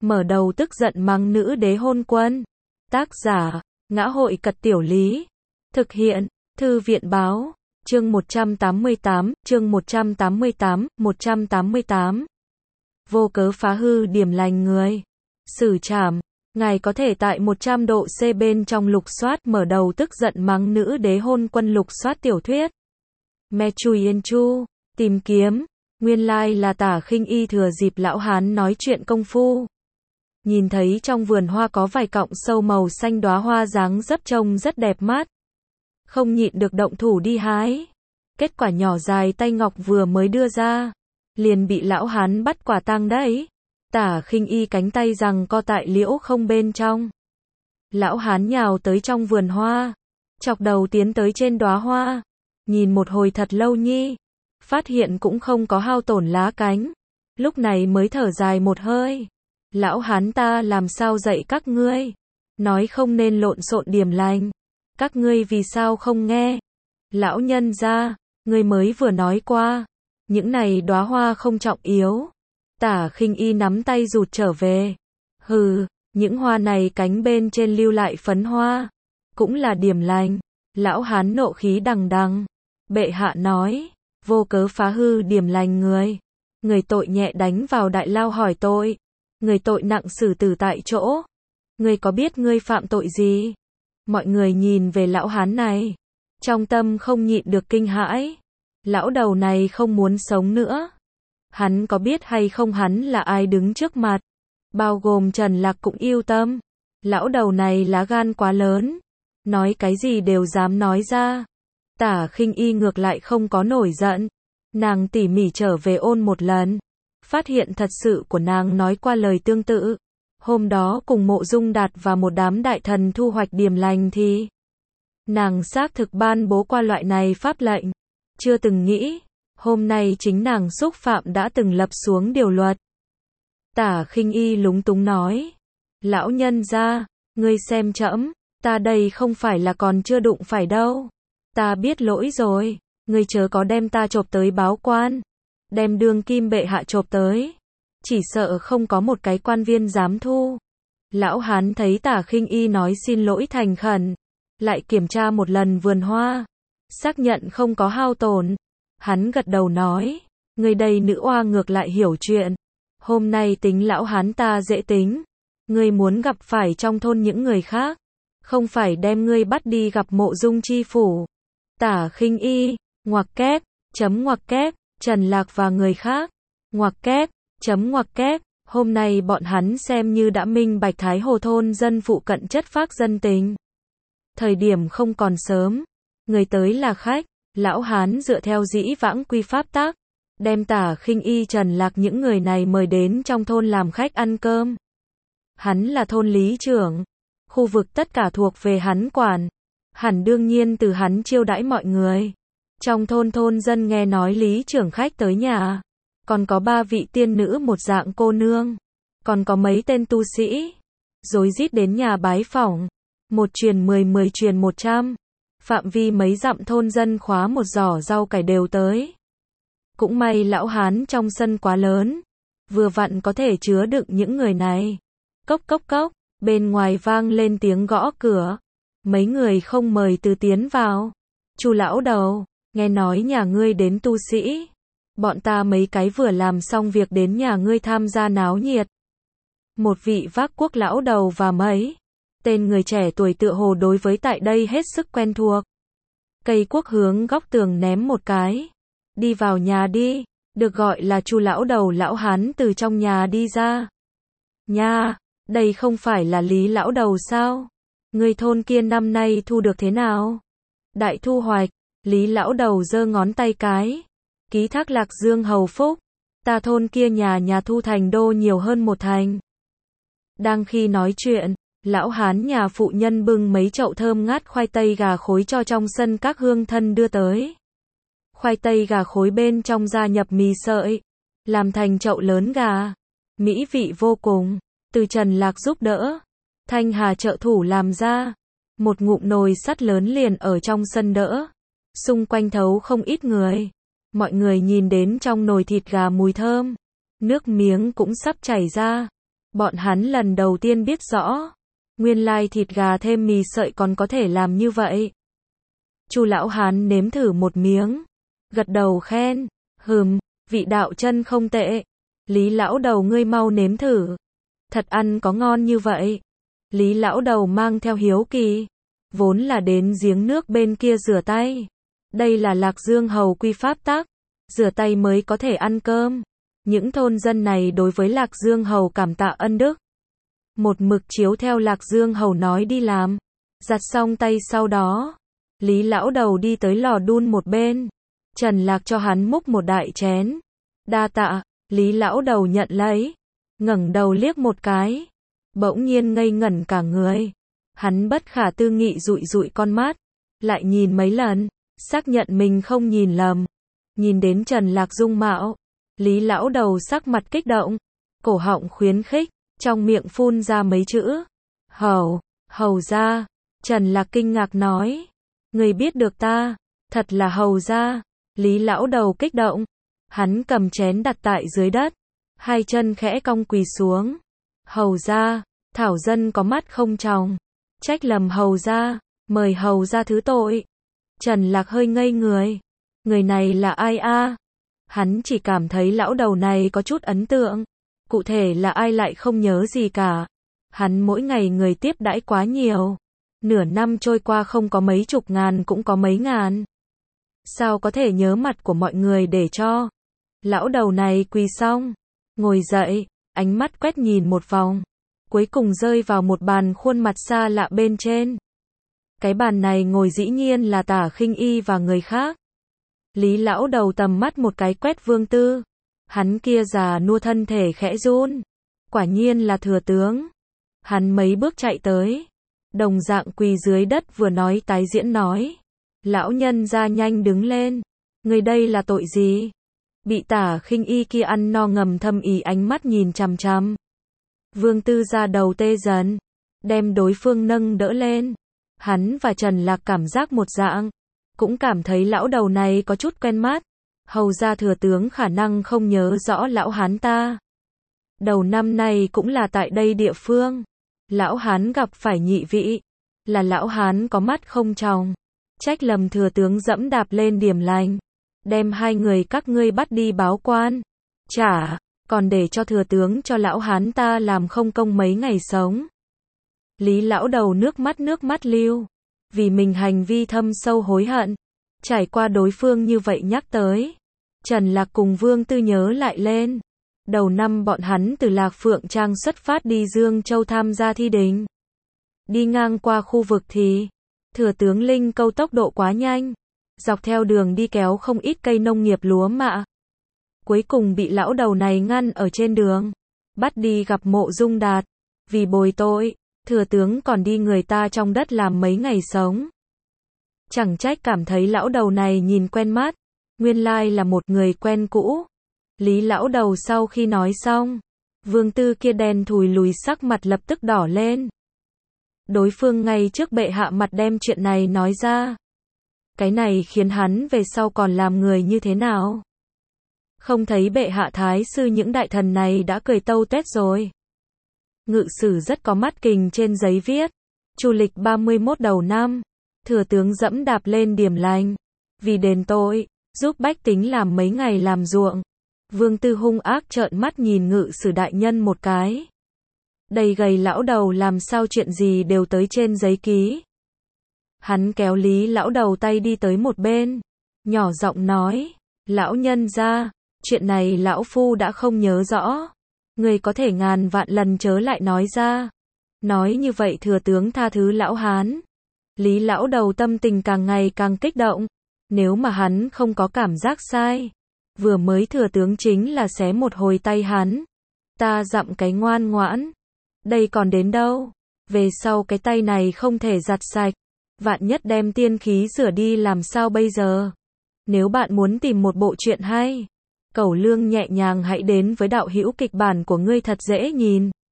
mở đầu tức giận mắng nữ đế hôn quân. Tác giả, Ngã hội Cật Tiểu Lý. Thực hiện, Thư viện Báo. Chương 188, chương 188. Vô cớ phá hư điểm lành người. Xử trảm. Ngài có thể tại 100 độ C bên trong lục soát mở đầu tức giận mắng nữ đế hôn quân lục soát tiểu thuyết. Me Chui Yên Chu. Tìm kiếm. Nguyên lai là Tả Khinh Y thừa dịp lão hán nói chuyện công phu. Nhìn thấy trong vườn hoa có vài cọng sâu màu xanh đóa hoa dáng dấp trông rất đẹp mắt. Không nhịn được động thủ đi hái. Kết quả nhỏ dài tay ngọc vừa mới đưa ra, liền bị lão hán bắt quả tang đấy. Tả Khinh Y cánh tay giằng co tại liễu không bên trong. Lão hán nhào tới trong vườn hoa, chọc đầu tiến tới trên đóa hoa, nhìn một hồi thật lâu nhi, phát hiện cũng không có hao tổn lá cánh, lúc này mới thở dài một hơi. Lão hán ta làm sao dạy các ngươi, nói không nên lộn xộn điểm lành, các ngươi vì sao không nghe? Lão nhân gia, ngươi mới vừa nói qua, những này đóa hoa không trọng yếu. Tả Khinh Y nắm tay rụt trở về. Hừ, những hoa này cánh bên trên lưu lại phấn hoa, cũng là điểm lành. Lão hán nộ khí đằng đằng. Bệ hạ nói, vô cớ phá hư điểm lành người. Người tội nhẹ đánh vào đại lao hỏi tội. Người tội nặng xử tử tại chỗ. Ngươi có biết ngươi phạm tội gì? Mọi người nhìn về lão hán này, trong tâm không nhịn được kinh hãi. Lão đầu này không muốn sống nữa. Hắn có biết hay không hắn là ai đứng trước mặt? Bao gồm Trần Lạc cũng yêu tâm. Lão đầu này lá gan quá lớn. Nói cái gì đều dám nói ra. Tả Khinh Y ngược lại không có nổi giận. Nàng tỉ mỉ trở về ôn một lần. Phát hiện thật sự của nàng nói qua lời tương tự. Hôm đó cùng Mộ Dung Đạt và một đám đại thần thu hoạch điểm lành thì nàng xác thực ban bố qua loại này pháp lệnh. Chưa từng nghĩ, hôm nay chính nàng xúc phạm đã từng lập xuống điều luật. Tả Khinh Y lúng túng nói, lão nhân gia, ngươi xem trẫm, ta đây không phải là còn chưa đụng phải đâu. Ta biết lỗi rồi, ngươi chớ có đem ta chộp tới báo quan, đem đương kim bệ hạ chộp tới. Chỉ sợ không có một cái quan viên dám thu. Lão hán thấy Tả Khinh Y nói xin lỗi thành khẩn, lại kiểm tra một lần vườn hoa, xác nhận không có hao tổn. Hắn gật đầu nói, người đây nữ oa ngược lại hiểu chuyện. Hôm nay tính lão hán ta dễ tính. Ngươi muốn gặp phải trong thôn những người khác, không phải đem ngươi bắt đi gặp Mộ Dung chi phủ. Tả Khinh Y, ngoặc kép, ngoặc kép, Trần Lạc và người khác, ngoặc kép, ngoặc kép, hôm nay bọn hắn xem như đã minh bạch Thái Hồ thôn dân phụ cận chất phác dân tình. Thời điểm không còn sớm, người tới là khách, lão hán dựa theo dĩ vãng quy pháp tắc, đem Tả Khinh Y Trần Lạc những người này mời đến trong thôn làm khách ăn cơm. Hắn là thôn lý trưởng, khu vực tất cả thuộc về hắn quản, hẳn đương nhiên từ hắn chiêu đãi mọi người. Trong thôn dân nghe nói lý trưởng khách tới nhà, còn có 3 vị tiên nữ một dạng cô nương, còn có mấy tên tu sĩ, rối rít đến nhà bái phỏng. 1 truyền 10, 10 truyền 100, phạm vi mấy dặm thôn dân khóa một giỏ rau cải đều tới. Cũng may lão hán trong sân quá lớn, vừa vặn có thể chứa đựng những người này. Cốc cốc cốc, bên ngoài vang lên tiếng gõ cửa. Mấy người không mời từ tiến vào. Chu lão đầu, nghe nói nhà ngươi đến tu sĩ. Bọn ta mấy cái vừa làm xong việc đến nhà ngươi tham gia náo nhiệt. Một vị vác quốc lão đầu và mấy tên người trẻ tuổi tựa hồ đối với tại đây hết sức quen thuộc. Cây quốc hướng góc tường ném một cái. Đi vào nhà đi, được gọi là Chu lão đầu lão hán từ trong nhà đi ra. Nha, đây không phải là Lý lão đầu sao? Người thôn kia năm nay thu được thế nào? Đại thu hoạch, Lý lão đầu giơ ngón tay cái. Ký thác Lạc Dương hầu phúc, ta thôn kia nhà thu thành đô nhiều hơn 1 thành. Đang khi nói chuyện, lão hán nhà phụ nhân bưng mấy chậu thơm ngát khoai tây gà khối cho trong sân các hương thân đưa tới. Khoai tây gà khối bên trong gia nhập mì sợi, làm thành chậu lớn gà, mỹ vị vô cùng. Từ Trần Lạc giúp đỡ, Thanh Hà trợ thủ làm ra. Một ngụm nồi sắt lớn liền ở trong sân đỡ, xung quanh thấu không ít người. Mọi người nhìn đến trong nồi thịt gà mùi thơm, nước miếng cũng sắp chảy ra. Bọn hắn lần đầu tiên biết rõ, nguyên lai thịt gà thêm mì sợi còn có thể làm như vậy. Chu lão hán nếm thử một miếng, gật đầu khen, vị đạo chân không tệ. Lý lão đầu ngươi mau nếm thử, thật ăn có ngon như vậy? Lý lão đầu mang theo hiếu kỳ, vốn là đến giếng nước bên kia rửa tay. Đây là Lạc Dương hầu quy pháp tắc, rửa tay mới có thể ăn cơm. Những thôn dân này đối với Lạc Dương hầu cảm tạ ân đức, một mực chiếu theo Lạc Dương hầu nói đi làm. Giặt xong tay sau đó, Lý lão đầu đi tới lò đun một bên. Trần Lạc cho hắn múc một đại chén. Đa tạ. Lý lão đầu nhận lấy, ngẩng đầu liếc một cái, bỗng nhiên ngây ngẩn cả người. Hắn bất khả tư nghị dụi dụi con mắt, lại nhìn mấy lần, xác nhận mình không nhìn lầm. Nhìn đến Trần Lạc dung mạo, Lý lão đầu sắc mặt kích động, cổ họng khuyến khích, trong miệng phun ra mấy chữ. Hầu gia. Trần Lạc kinh ngạc nói, người biết được ta, thật là hầu gia. Lý lão đầu kích động, hắn cầm chén đặt tại dưới đất, hai chân khẽ cong quỳ xuống. Hầu gia, thảo dân có mắt không tròng, trách lầm hầu gia, mời hầu gia thứ tội. Trần Lạc hơi ngây người, người này là ai a? Hắn chỉ cảm thấy lão đầu này có chút ấn tượng, cụ thể là ai lại không nhớ gì cả. Hắn mỗi ngày người tiếp đãi quá nhiều, nửa năm trôi qua không có mấy chục ngàn cũng có mấy ngàn. Sao có thể nhớ mặt của mọi người để cho? Lão đầu này quỳ xong, ngồi dậy, ánh mắt quét nhìn một vòng, cuối cùng rơi vào một bàn khuôn mặt xa lạ bên trên. Cái bàn này ngồi dĩ nhiên là Tả Khinh Y và người khác. Lý lão đầu tầm mắt một cái quét Vương Tư, hắn kia già nua thân thể khẽ run, quả nhiên là thừa tướng. Hắn mấy bước chạy tới, đồng dạng quỳ dưới đất vừa nói tái diễn nói. Lão nhân ra nhanh đứng lên, người đây là tội gì? Bị Tả Khinh Y kia ăn no ngầm thâm ý ánh mắt nhìn chằm chằm. Vương Tư ra đầu tê dần, đem đối phương nâng đỡ lên. Hắn và Trần Lạc cảm giác một dạng, cũng cảm thấy lão đầu này có chút quen mắt. Hầu ra thừa tướng khả năng không nhớ rõ lão hán ta. Đầu năm nay cũng là tại đây địa phương. Lão hán gặp phải nhị vị, là lão hán có mắt không tròng, trách lầm thừa tướng dẫm đạp lên điểm lành, đem hai người các ngươi bắt đi báo quan, còn để cho thừa tướng cho lão hán ta làm không công mấy ngày sống. Lý lão đầu nước mắt lưu, vì mình hành vi thâm sâu hối hận. Trải qua đối phương như vậy nhắc tới, Trần Lạc cùng Vương Tư nhớ lại lên. Đầu năm bọn hắn từ Lạc Phượng Trang xuất phát đi Dương Châu tham gia thi đình. Đi ngang qua khu vực thì thừa tướng Linh Câu tốc độ quá nhanh, dọc theo đường đi kéo không ít cây nông nghiệp lúa mạ. Cuối cùng bị lão đầu này ngăn ở trên đường, bắt đi gặp Mộ Dung Đạt. Vì bồi tội, thừa tướng còn đi người ta trong đất làm mấy ngày sống. Chẳng trách cảm thấy lão đầu này nhìn quen mắt, nguyên lai là một người quen cũ. Lý lão đầu sau khi nói xong, Vương Tư kia đen thùi lùi sắc mặt lập tức đỏ lên. Đối phương ngay trước bệ hạ mặt đem chuyện này nói ra. Cái này khiến hắn về sau còn làm người như thế nào? Không thấy bệ hạ thái sư những đại thần này đã cười tâu tuét rồi. Ngự sử rất có mắt kình trên giấy viết. Chu lịch 31 đầu năm, thừa tướng dẫm đạp lên điểm lành, vì đền tội, giúp bách tính làm mấy ngày làm ruộng. Vương Tư hung ác trợn mắt nhìn ngự sử đại nhân một cái. Đầy gầy lão đầu làm sao chuyện gì đều tới trên giấy ký. Hắn kéo Lý lão đầu tay đi tới một bên, nhỏ giọng nói, lão nhân ra, chuyện này lão phu đã không nhớ rõ. Người có thể ngàn vạn lần chớ lại nói ra. Nói như vậy thừa tướng tha thứ lão hán. Lý lão đầu tâm tình càng ngày càng kích động. Nếu mà hắn không có cảm giác sai, vừa mới thừa tướng chính là xé một hồi tay hắn. Ta dặm cái ngoan ngoãn. Đây còn đến đâu. Về sau cái tay này không thể giặt sạch. Vạn nhất đem tiên khí rửa đi làm sao bây giờ. Nếu bạn muốn tìm một bộ truyện hay, Cẩu Lương nhẹ nhàng hãy đến với đạo hữu kịch bản của ngươi thật dễ nhìn.